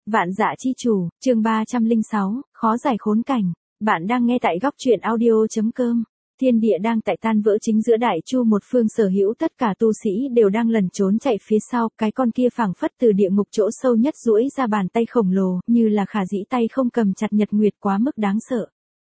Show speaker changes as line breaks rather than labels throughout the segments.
Vạn Dạ Chi Chủ, chương 306, khó giải khốn cảnh. Bạn đang nghe tại góc truyện audio.com. Thiên địa đang tại tan vỡ chính giữa đại chu một phương, sở hữu tất cả tu sĩ đều đang lẩn trốn chạy phía sau, cái con kia phảng phất từ địa ngục chỗ sâu nhất duỗi ra bàn tay khổng lồ, như là khả dĩ tay không cầm chặt nhật nguyệt, quá mức đáng sợ.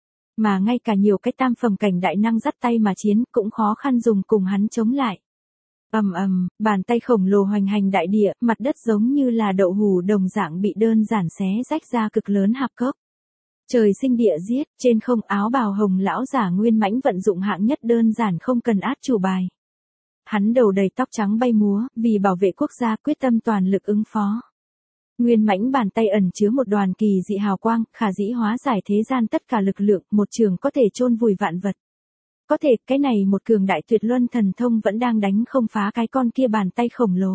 Mà ngay cả nhiều cái tam phẩm cảnh đại năng dắt tay mà chiến cũng khó khăn dùng cùng hắn chống lại. Ầm ầm, bàn tay khổng lồ hoành hành đại địa, mặt đất giống như là đậu hũ đồng dạng bị đơn giản xé rách ra cực lớn hạp cốc. Trời sinh địa giết, trên không áo bào hồng lão giả Nguyên Mãnh vận dụng hạng nhất đơn giản không cần át chủ bài. Hắn đầu đầy tóc trắng bay múa, vì bảo vệ quốc gia quyết tâm toàn lực ứng phó. Nguyên Mãnh bàn tay ẩn chứa một đoàn kỳ dị hào quang, khả dĩ hóa giải thế gian tất cả lực lượng, một trường có thể chôn vùi vạn vật. Có thể, cái này một cường đại tuyệt luân thần thông vẫn đang đánh không phá cái con kia bàn tay khổng lồ.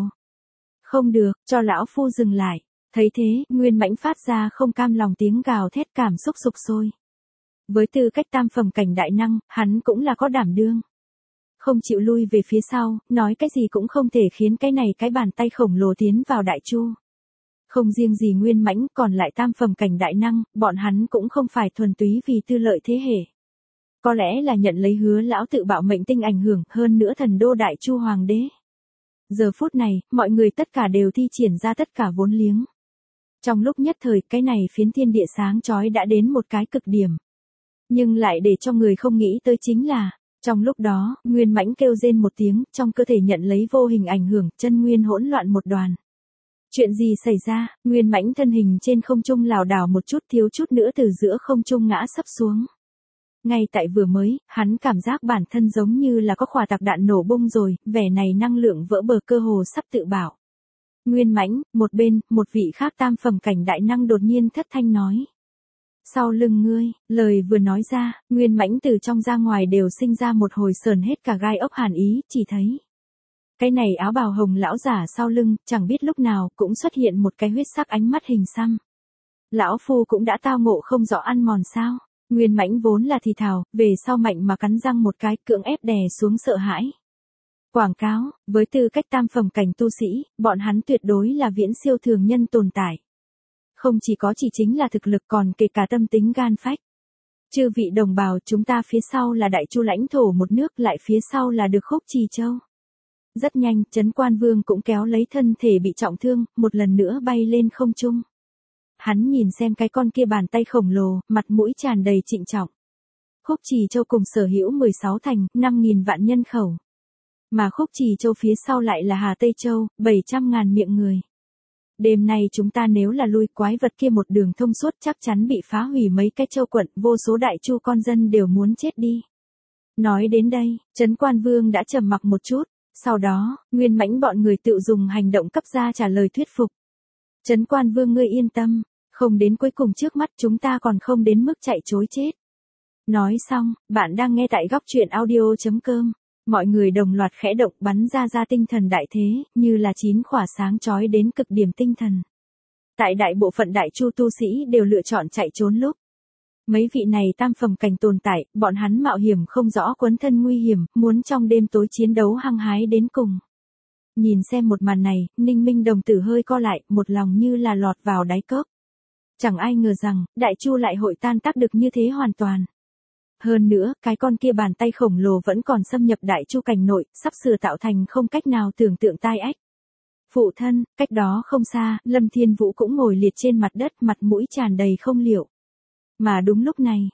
Không được, cho lão phu dừng lại. Thấy thế, Nguyên Mãnh phát ra không cam lòng tiếng gào thét, cảm xúc sục sôi. Với tư cách tam phẩm cảnh đại năng, hắn cũng là có đảm đương. Không chịu lui về phía sau, nói cái gì cũng không thể khiến cái này cái bàn tay khổng lồ tiến vào đại chu. Không riêng gì Nguyên Mãnh, còn lại tam phẩm cảnh đại năng, bọn hắn cũng không phải thuần túy vì tư lợi thế hệ. Có lẽ là nhận lấy Hứa lão tự bạo mệnh tinh ảnh hưởng, hơn nữa thần đô đại chu hoàng đế. Giờ phút này, mọi người tất cả đều thi triển ra tất cả vốn liếng. Trong lúc nhất thời, cái này phiến thiên địa sáng chói đã đến một cái cực điểm. Nhưng lại để cho người không nghĩ tới chính là, trong lúc đó, Nguyên Mãnh kêu rên một tiếng, trong cơ thể nhận lấy vô hình ảnh hưởng, chân nguyên hỗn loạn một đoàn. Chuyện gì xảy ra? Nguyên Mãnh thân hình trên không trung lảo đảo một chút, thiếu chút nữa từ giữa không trung ngã sấp xuống. Ngay tại vừa mới, hắn cảm giác bản thân giống như là có khỏa tạc đạn nổ bung rồi, vẻ này năng lượng vỡ bờ, cơ hồ sắp tự bạo. Nguyên Mãnh, một bên, một vị khác tam phẩm cảnh đại năng đột nhiên thất thanh nói. Sau lưng ngươi, lời vừa nói ra, Nguyên Mãnh từ trong ra ngoài đều sinh ra một hồi sờn hết cả gai ốc hàn ý, chỉ thấy. Cái này áo bào hồng lão giả sau lưng, chẳng biết lúc nào, cũng xuất hiện một cái huyết sắc ánh mắt hình xăm. Lão phu cũng đã tao ngộ không rõ ăn mòn sao. Nguyên Mãnh vốn là thì thào, về sau mạnh mà cắn răng một cái, cưỡng ép đè xuống sợ hãi. Quảng cáo, với tư cách tam phẩm cảnh tu sĩ, bọn hắn tuyệt đối là viễn siêu thường nhân tồn tại. Không chỉ có chỉ chính là thực lực, còn kể cả tâm tính gan phách. Chư vị đồng bào, chúng ta phía sau là đại chu lãnh thổ một nước, lại phía sau là được Khúc Trì Châu. Rất nhanh, Trấn Quan Vương cũng kéo lấy thân thể bị trọng thương, một lần nữa bay lên không trung. Hắn nhìn xem cái con kia bàn tay khổng lồ, mặt mũi tràn đầy trịnh trọng. Khúc Trì Châu cùng sở hữu 16 thành, 5.000 vạn nhân khẩu. Mà Khúc Trì Châu phía sau lại là Hà Tây Châu, 700.000 miệng người. Đêm nay chúng ta nếu là lui, quái vật kia một đường thông suốt chắc chắn bị phá hủy mấy cái châu quận, vô số đại chu con dân đều muốn chết đi. Nói đến đây, Trấn Quan Vương đã trầm mặc một chút, sau đó, Nguyên Mãnh bọn người tự dùng hành động cấp ra trả lời thuyết phục. Trấn Quan Vương ngươi yên tâm, không đến cuối cùng trước mắt chúng ta còn không đến mức chạy trối chết. Nói xong, bạn đang nghe tại góc truyện audio.com. Mọi người đồng loạt khẽ động, bắn ra tinh thần đại thế, như là 9 khỏa sáng chói đến cực điểm tinh thần. Tại đại bộ phận đại chu tu sĩ đều lựa chọn chạy trốn lúc. Mấy vị này tam phẩm cảnh tồn tại, bọn hắn mạo hiểm không rõ quấn thân nguy hiểm, muốn trong đêm tối chiến đấu hăng hái đến cùng. Nhìn xem một màn này, Ninh Minh đồng tử hơi co lại, một lòng như là lọt vào đáy cốc. Chẳng ai ngờ rằng, đại chu lại hội tan tác được như thế hoàn toàn. Hơn nữa, cái con kia bàn tay khổng lồ vẫn còn xâm nhập đại chu cảnh nội, sắp sửa tạo thành không cách nào tưởng tượng tai ách. Phụ thân, cách đó không xa, Lâm Thiên Vũ cũng ngồi liệt trên mặt đất, mặt mũi tràn đầy không liệu. Mà đúng lúc này,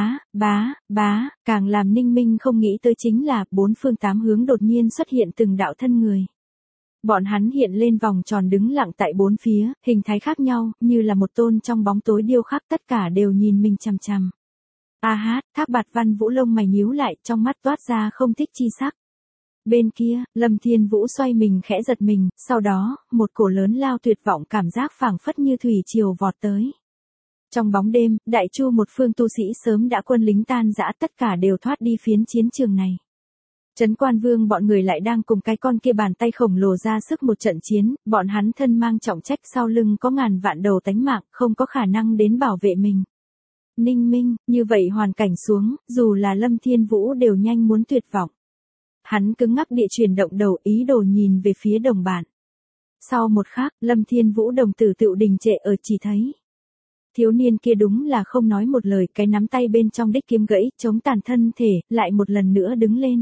bá, càng làm Ninh Minh không nghĩ tới chính là, 4 phương 8 hướng đột nhiên xuất hiện từng đạo thân người. Bọn hắn hiện lên vòng tròn đứng lặng tại bốn phía, hình thái khác nhau, như là một tôn trong bóng tối điêu khắc, tất cả đều nhìn mình chằm chằm. Thác Bạt Văn Vũ lông mày nhíu lại, trong mắt toát ra không thích chi sắc. Bên kia, Lâm Thiên Vũ xoay mình khẽ giật mình, sau đó, một cổ lớn lao tuyệt vọng cảm giác phảng phất như thủy triều vọt tới. Trong bóng đêm, đại chu một phương tu sĩ sớm đã quân lính tan rã, tất cả đều thoát đi phiến chiến trường này. Trấn Quan Vương bọn người lại đang cùng cái con kia bàn tay khổng lồ ra sức một trận chiến, bọn hắn thân mang trọng trách, sau lưng có ngàn vạn đầu tánh mạng, không có khả năng đến bảo vệ mình. Ninh Minh, như vậy hoàn cảnh xuống, dù là Lâm Thiên Vũ đều nhanh muốn tuyệt vọng. Hắn cứng ngắc địa chuyển động đầu, ý đồ nhìn về phía đồng bạn. Sau một khắc, Lâm Thiên Vũ đồng tử tựu đình trệ ở chỉ thấy. Thiếu niên kia đúng là không nói một lời, cái nắm tay bên trong đích kiếm gãy, chống tàn thân thể, lại một lần nữa đứng lên.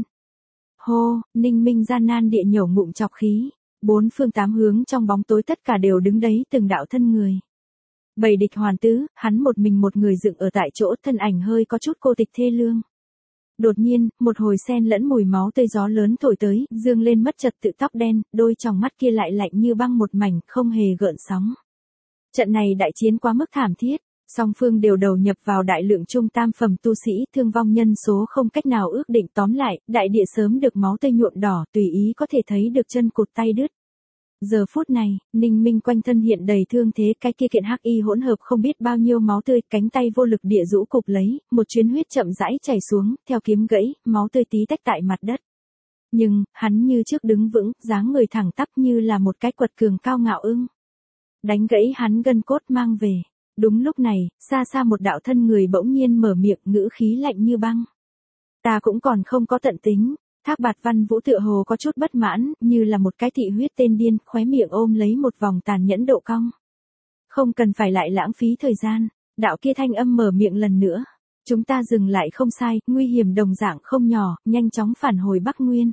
Hô, Ninh Minh gian nan địa nhổ ngụm chọc khí. Bốn phương tám hướng trong bóng tối tất cả đều đứng đấy từng đạo thân người. Bầy địch hoàn tứ, hắn một mình một người dựng ở tại chỗ, thân ảnh hơi có chút cô tịch thê lương. Đột nhiên, một hồi sen lẫn mùi máu tươi gió lớn thổi tới, dương lên mất trật tự tóc đen, đôi tròng mắt kia lại lạnh như băng một mảnh, không hề gợn sóng. Trận này đại chiến quá mức thảm thiết, song phương đều đầu nhập vào đại lượng trung tam phẩm tu sĩ, thương vong nhân số không cách nào ước định, tóm lại, đại địa sớm được máu tươi nhuộm đỏ, tùy ý có thể thấy được chân cụt tay đứt. Giờ phút này, Ninh Minh quanh thân hiện đầy thương thế, cái kia kiện hắc y hỗn hợp không biết bao nhiêu máu tươi, cánh tay vô lực địa rũ cục lấy, một chuyến huyết chậm rãi chảy xuống, theo kiếm gãy, máu tươi tí tách tại mặt đất. Nhưng, hắn như trước đứng vững, dáng người thẳng tắp như là một cái quật cường cao ngạo ưng. Đánh gãy hắn gân cốt mang về. Đúng lúc này, xa xa một đạo thân người bỗng nhiên mở miệng, ngữ khí lạnh như băng. Ta cũng còn không có tận tính. Thác Bạt Văn Vũ tựa hồ có chút bất mãn, như là một cái thị huyết tên điên, khóe miệng ôm lấy một vòng tàn nhẫn độ cong. Không cần phải lại lãng phí thời gian, đạo kia thanh âm mở miệng lần nữa. Chúng ta dừng lại không sai, nguy hiểm đồng dạng không nhỏ, nhanh chóng phản hồi Bắc Nguyên.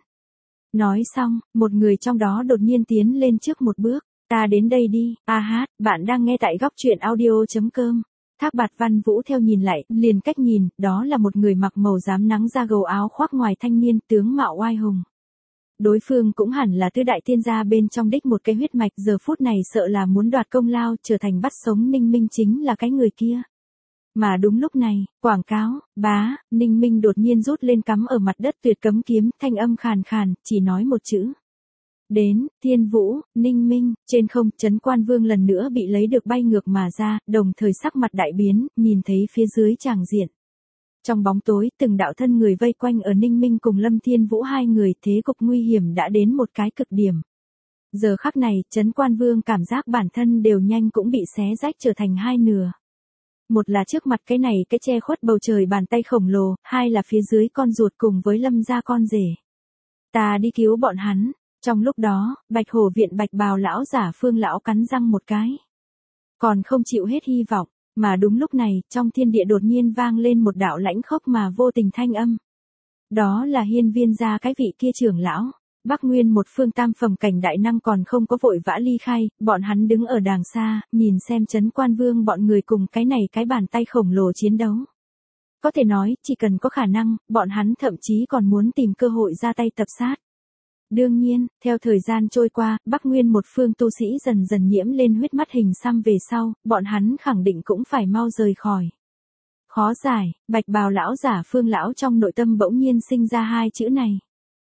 Nói xong, một người trong đó đột nhiên tiến lên trước một bước. Ta đến đây đi, bạn đang nghe tại góc truyện audio.com. Thác Bạt Văn Vũ theo nhìn lại, liền cách nhìn, đó là một người mặc màu rám nắng da gầu áo khoác ngoài thanh niên, tướng mạo oai hùng. Đối phương cũng hẳn là tứ đại tiên gia bên trong đích một cái huyết mạch, giờ phút này sợ là muốn đoạt công lao, trở thành bắt sống Ninh Minh chính là cái người kia. Mà đúng lúc này, quảng cáo, Ninh Minh đột nhiên rút lên cắm ở mặt đất tuyệt cấm kiếm, thanh âm khàn khàn, chỉ nói một chữ. Đến, Thiên Vũ, Ninh Minh, trên không, Trấn Quan Vương lần nữa bị lấy được bay ngược mà ra, đồng thời sắc mặt đại biến, nhìn thấy phía dưới tràng diện. Trong bóng tối, từng đạo thân người vây quanh ở Ninh Minh cùng Lâm Thiên Vũ hai người, thế cục nguy hiểm đã đến một cái cực điểm. Giờ khắc này, Trấn Quan Vương cảm giác bản thân đều nhanh cũng bị xé rách trở thành hai nửa. Một là trước mặt cái này cái che khuất bầu trời bàn tay khổng lồ, hai là phía dưới con ruột cùng với Lâm gia con rể. Ta đi cứu bọn hắn. Trong lúc đó, Bạch Hổ viện Bạch Bào lão giả Phương lão cắn răng một cái. Còn không chịu hết hy vọng, mà đúng lúc này, trong thiên địa đột nhiên vang lên một đạo lãnh khốc mà vô tình thanh âm. Đó là Hiên Viên gia cái vị kia trưởng lão. Bắc Nguyên một phương tam phẩm cảnh đại năng còn không có vội vã ly khai, bọn hắn đứng ở đàng xa, nhìn xem Trấn Quan Vương bọn người cùng cái này cái bàn tay khổng lồ chiến đấu. Có thể nói, chỉ cần có khả năng, bọn hắn thậm chí còn muốn tìm cơ hội ra tay tập sát. Đương nhiên, theo thời gian trôi qua, Bắc Nguyên một phương tu sĩ dần dần nhiễm lên huyết mắt hình xăm về sau, bọn hắn khẳng định cũng phải mau rời khỏi. Khó giải, Bạch Bào lão giả Phương lão trong nội tâm bỗng nhiên sinh ra hai chữ này.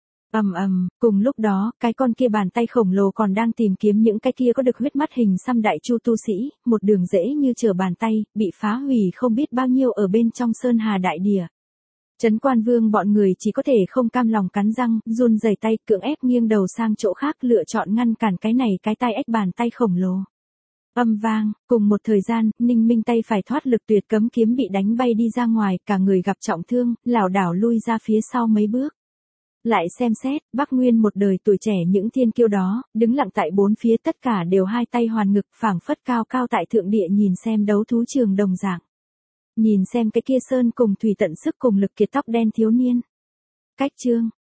Cùng lúc đó, cái con kia bàn tay khổng lồ còn đang tìm kiếm những cái kia có được huyết mắt hình xăm đại chu tu sĩ, một đường dễ như trở bàn tay, bị phá hủy không biết bao nhiêu ở bên trong sơn hà đại địa. Trấn Quan Vương bọn người chỉ có thể không cam lòng cắn răng, run rẩy tay, cưỡng ép nghiêng đầu sang chỗ khác, lựa chọn ngăn cản cái này cái tay ếch bàn tay khổng lồ. Âm vang, cùng một thời gian, Ninh Minh tay phải thoát lực tuyệt cấm kiếm bị đánh bay đi ra ngoài, cả người gặp trọng thương, lảo đảo lui ra phía sau mấy bước. Lại xem xét, Bắc Nguyên một đời tuổi trẻ những thiên kiêu đó, đứng lặng tại bốn phía, tất cả đều hai tay hoàn ngực, phảng phất cao cao tại thượng địa nhìn xem đấu thú trường đồng dạng. Nhìn xem cái kia sơn cùng thủy tận sức cùng lực kiệt tóc đen thiếu niên. Cách chương.